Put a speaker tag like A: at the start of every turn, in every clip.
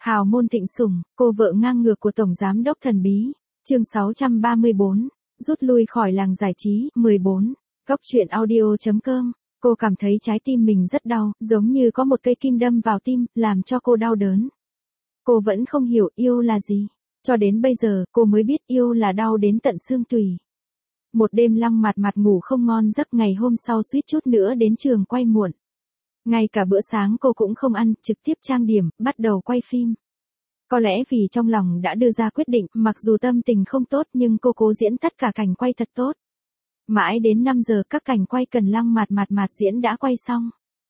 A: Hào môn thịnh sủng, cô vợ ngang ngược của Tổng Giám đốc thần bí. Chương 634, rút lui khỏi làng giải trí. 14. Góc truyện audio.com. Cô cảm thấy trái tim mình rất đau, giống như có một cây kim đâm vào tim, làm cho cô đau đớn. Cô vẫn không hiểu yêu là gì. Cho đến bây giờ, cô mới biết yêu là đau đến tận xương tủy. Một đêm Lăng Mạt Mạt ngủ không ngon giấc, ngày hôm sau suýt chút nữa đến trường quay muộn. Ngay cả bữa sáng cô cũng không ăn, trực tiếp trang điểm, bắt đầu quay phim. Có lẽ vì trong lòng đã đưa ra quyết định, mặc dù tâm tình không tốt nhưng cô cố diễn tất cả cảnh quay thật tốt. Mãi đến 5 giờ các cảnh quay cần Lăng Mạt Mạt diễn đã quay xong.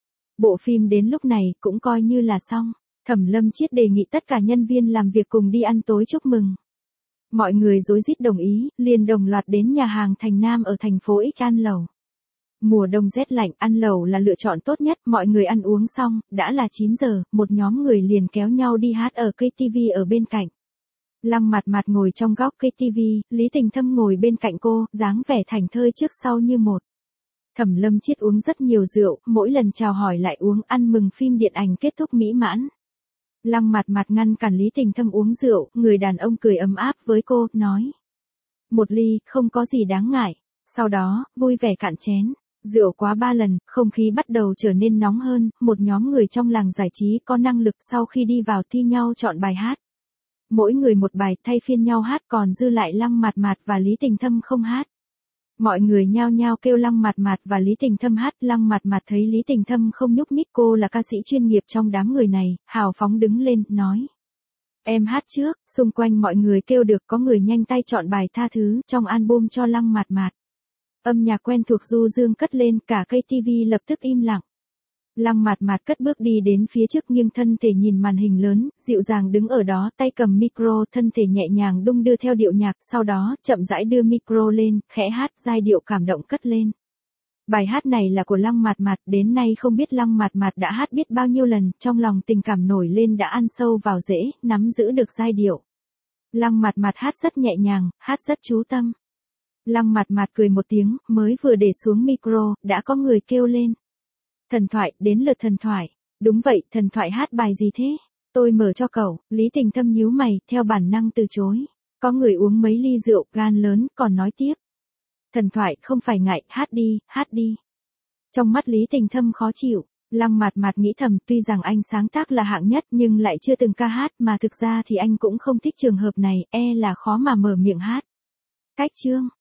A: Bộ phim đến lúc này cũng coi như là xong. Thẩm Lâm Chiết đề nghị tất cả nhân viên làm việc cùng đi ăn tối chúc mừng. Mọi người rối rít đồng ý, liền đồng loạt đến nhà hàng Thành Nam ở thành phố X ăn lẩu. Mùa đông rét lạnh, ăn lẩu là lựa chọn tốt nhất. Mọi người ăn uống xong, đã là 9 giờ, một nhóm người liền kéo nhau đi hát ở cây TV ở bên cạnh. Lăng Mạt Mạt ngồi trong góc cây TV, Lý Tình Thâm ngồi bên cạnh cô, dáng vẻ thảnh thơi trước sau như một. Thẩm Lâm Chiết uống rất nhiều rượu, mỗi lần chào hỏi lại uống, ăn mừng phim điện ảnh kết thúc mỹ mãn. Lăng Mạt Mạt ngăn cản Lý Tình Thâm uống rượu, người đàn ông cười ấm áp với cô, nói: "Một ly, không có gì đáng ngại." Sau đó, vui vẻ cạn chén. Rượu quá 3 lần, không khí bắt đầu trở nên nóng hơn, một nhóm người trong làng giải trí có năng lực sau khi đi vào thi nhau chọn bài hát. Mỗi người một bài, thay phiên nhau hát, còn dư lại Lăng Mạt Mạt và Lý Tình Thâm không hát. Mọi người nhao nhao kêu Lăng Mạt Mạt và Lý Tình Thâm hát. Lăng Mạt Mạt thấy Lý Tình Thâm không nhúc nhích, cô là ca sĩ chuyên nghiệp trong đám người này, hào phóng đứng lên, nói: "Em hát trước." Xung quanh mọi người kêu được, có người nhanh tay chọn bài Tha Thứ trong album cho Lăng Mạt Mạt. Âm nhạc quen thuộc du dương cất lên, cả cây TV lập tức im lặng. Lăng Mạt Mạt cất bước đi đến phía trước, nghiêng thân thể nhìn màn hình lớn, dịu dàng đứng ở đó, tay cầm micro, thân thể nhẹ nhàng đung đưa theo điệu nhạc, sau đó chậm rãi đưa micro lên, khẽ hát, giai điệu cảm động cất lên. Bài hát này là của Lăng Mạt Mạt, đến nay không biết Lăng Mạt Mạt đã hát biết bao nhiêu lần, trong lòng tình cảm nổi lên đã ăn sâu vào rễ, nắm giữ được giai điệu. Lăng Mạt Mạt hát rất nhẹ nhàng, hát rất chú tâm. Lăng Mạt Mạt cười một tiếng, mới vừa để xuống micro, đã có người kêu lên: "Thần Thoại, đến lượt Thần Thoại." "Đúng vậy, Thần Thoại hát bài gì thế? Tôi mở cho cậu." Lý Tình Thâm nhíu mày, theo bản năng từ chối. Có người uống mấy ly rượu, gan lớn, còn nói tiếp: "Thần Thoại, không phải ngại, hát đi, hát đi." Trong mắt Lý Tình Thâm khó chịu. Lăng Mạt Mạt nghĩ thầm, tuy rằng anh sáng tác là hạng nhất nhưng lại chưa từng ca hát, mà thực ra thì anh cũng không thích trường hợp này, là khó mà mở miệng hát. Cách chương.